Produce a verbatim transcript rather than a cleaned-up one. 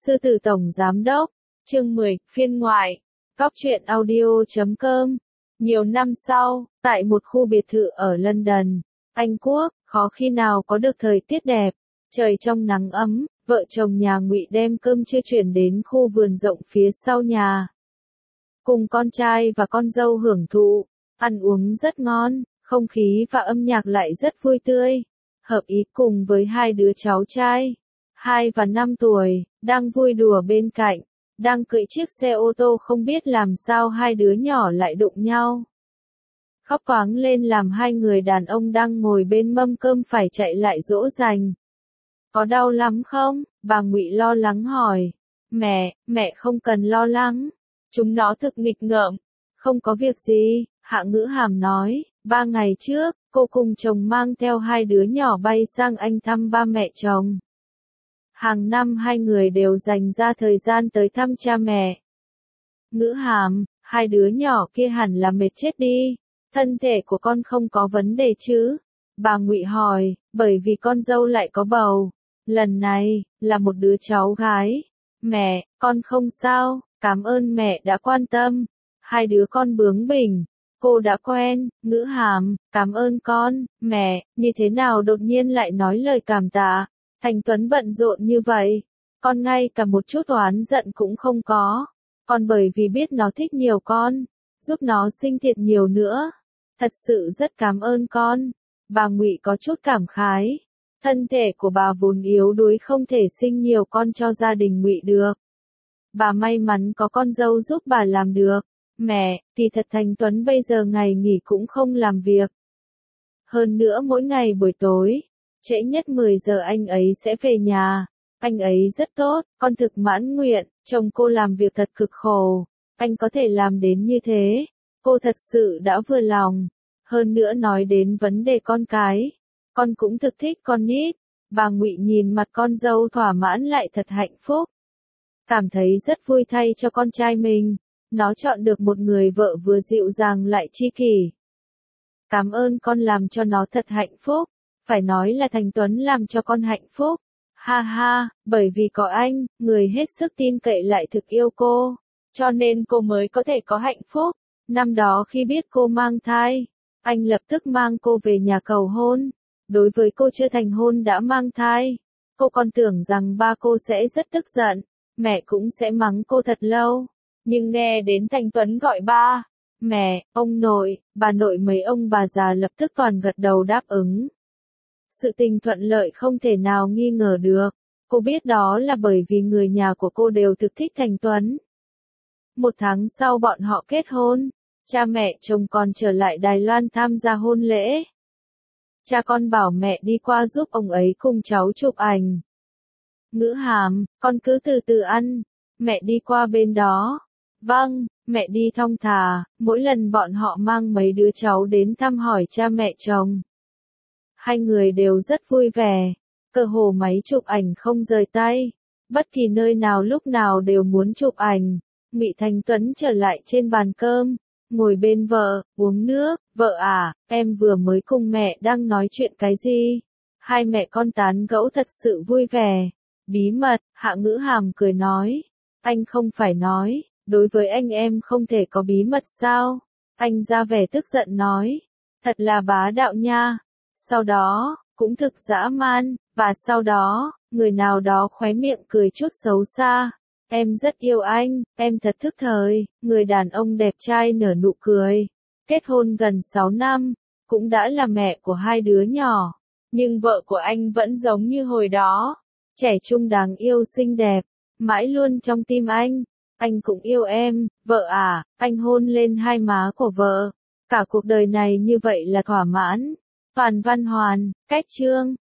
Sư tử Tổng Giám Đốc, chương mười, phiên ngoại, Cóc truyện audio chấm com. Nhiều năm sau, tại một khu biệt thự ở London, Anh Quốc, khó khi nào có được thời tiết đẹp, trời trong nắng ấm, vợ chồng nhà Ngụy đem cơm trưa chuyển đến khu vườn rộng phía sau nhà. Cùng con trai và con dâu hưởng thụ, ăn uống rất ngon, không khí và âm nhạc lại rất vui tươi, hợp ý cùng với hai đứa cháu trai, hai và năm tuổi, đang vui đùa bên cạnh, đang cưỡi chiếc xe ô tô không biết làm sao hai đứa nhỏ lại đụng nhau. Khóc toáng lên làm hai người đàn ông đang ngồi bên mâm cơm phải chạy lại dỗ dành. Có đau lắm không? Bà Ngụy lo lắng hỏi. Mẹ, mẹ không cần lo lắng. Chúng nó thực nghịch ngợm. Không có việc gì, Hạ Ngữ Hàm nói. Ba ngày trước, cô cùng chồng mang theo hai đứa nhỏ bay sang Anh thăm ba mẹ chồng. Hàng năm hai người đều dành ra thời gian tới thăm cha mẹ. Ngữ Hàm, hai đứa nhỏ kia hẳn là mệt chết đi. Thân thể của con không có vấn đề chứ? Bà Ngụy hỏi, bởi vì con dâu lại có bầu. Lần này, là một đứa cháu gái. Mẹ, con không sao, cảm ơn mẹ đã quan tâm. Hai đứa con bướng bỉnh. Cô đã quen. Ngữ Hàm, cảm ơn con. Mẹ, như thế nào đột nhiên lại nói lời cảm tạ? Thành Tuấn bận rộn như vậy. Con ngay cả một chút oán giận cũng không có. Con bởi vì biết nó thích nhiều con. Giúp nó sinh thiệt nhiều nữa. Thật sự rất cảm ơn con. Bà Ngụy có chút cảm khái. Thân thể của bà vốn yếu đuối không thể sinh nhiều con cho gia đình Ngụy được. Bà may mắn có con dâu giúp bà làm được. Mẹ, thì thật Thành Tuấn bây giờ ngày nghỉ cũng không làm việc. Hơn nữa mỗi ngày buổi tối, trễ nhất mười giờ anh ấy sẽ về nhà. Anh ấy rất tốt, con thực mãn nguyện, chồng cô làm việc thật cực khổ. Anh có thể làm đến như thế. Cô thật sự đã vừa lòng. Hơn nữa nói đến vấn đề con cái. Con cũng thực thích con nít. Bà Ngụy nhìn mặt con dâu thỏa mãn lại thật hạnh phúc. Cảm thấy rất vui thay cho con trai mình. Nó chọn được một người vợ vừa dịu dàng lại tri kỷ. Cảm ơn con làm cho nó thật hạnh phúc. Phải nói là Thành Tuấn làm cho con hạnh phúc. Ha ha, bởi vì có anh, người hết sức tin cậy lại thực yêu cô. Cho nên cô mới có thể có hạnh phúc. Năm đó khi biết cô mang thai, anh lập tức mang cô về nhà cầu hôn. Đối với cô chưa thành hôn đã mang thai, cô còn tưởng rằng ba cô sẽ rất tức giận, mẹ cũng sẽ mắng cô thật lâu. Nhưng nghe đến Thành Tuấn gọi ba, mẹ, ông nội, bà nội mấy ông bà già lập tức toàn gật đầu đáp ứng. Sự tình thuận lợi không thể nào nghi ngờ được. Cô biết đó là bởi vì người nhà của cô đều thực thích Thành Tuấn. Một tháng sau bọn họ kết hôn, cha mẹ chồng còn trở lại Đài Loan tham gia hôn lễ. Cha con bảo mẹ đi qua giúp ông ấy cùng cháu chụp ảnh. Ngữ Hàm, con cứ từ từ ăn, mẹ đi qua bên đó. Vâng, mẹ đi thong thả, mỗi lần bọn họ mang mấy đứa cháu đến thăm hỏi cha mẹ chồng. Hai người đều rất vui vẻ, cơ hồ máy chụp ảnh không rời tay, bất kỳ nơi nào lúc nào đều muốn chụp ảnh. Ngụy Thành Tuấn trở lại trên bàn cơm, ngồi bên vợ, uống nước. Vợ à, em vừa mới cùng mẹ đang nói chuyện cái gì? Hai mẹ con tán gẫu thật sự vui vẻ. Bí mật, Hạ Ngữ Hàm cười nói. Anh không phải nói, đối với anh em không thể có bí mật sao? Anh ra vẻ tức giận nói. Thật là bá đạo nha. Sau đó, cũng thực dã man, và sau đó, người nào đó khóe miệng cười chút xấu xa. Em rất yêu anh, em thật thức thời. Người đàn ông đẹp trai nở nụ cười. Kết hôn gần sáu năm, cũng đã là mẹ của hai đứa nhỏ. Nhưng vợ của anh vẫn giống như hồi đó. Trẻ trung đáng yêu xinh đẹp, mãi luôn trong tim anh. Anh cũng yêu em, vợ à, anh hôn lên hai má của vợ. Cả cuộc đời này như vậy là thỏa mãn. Toàn Văn Hoàn, Cách Chương.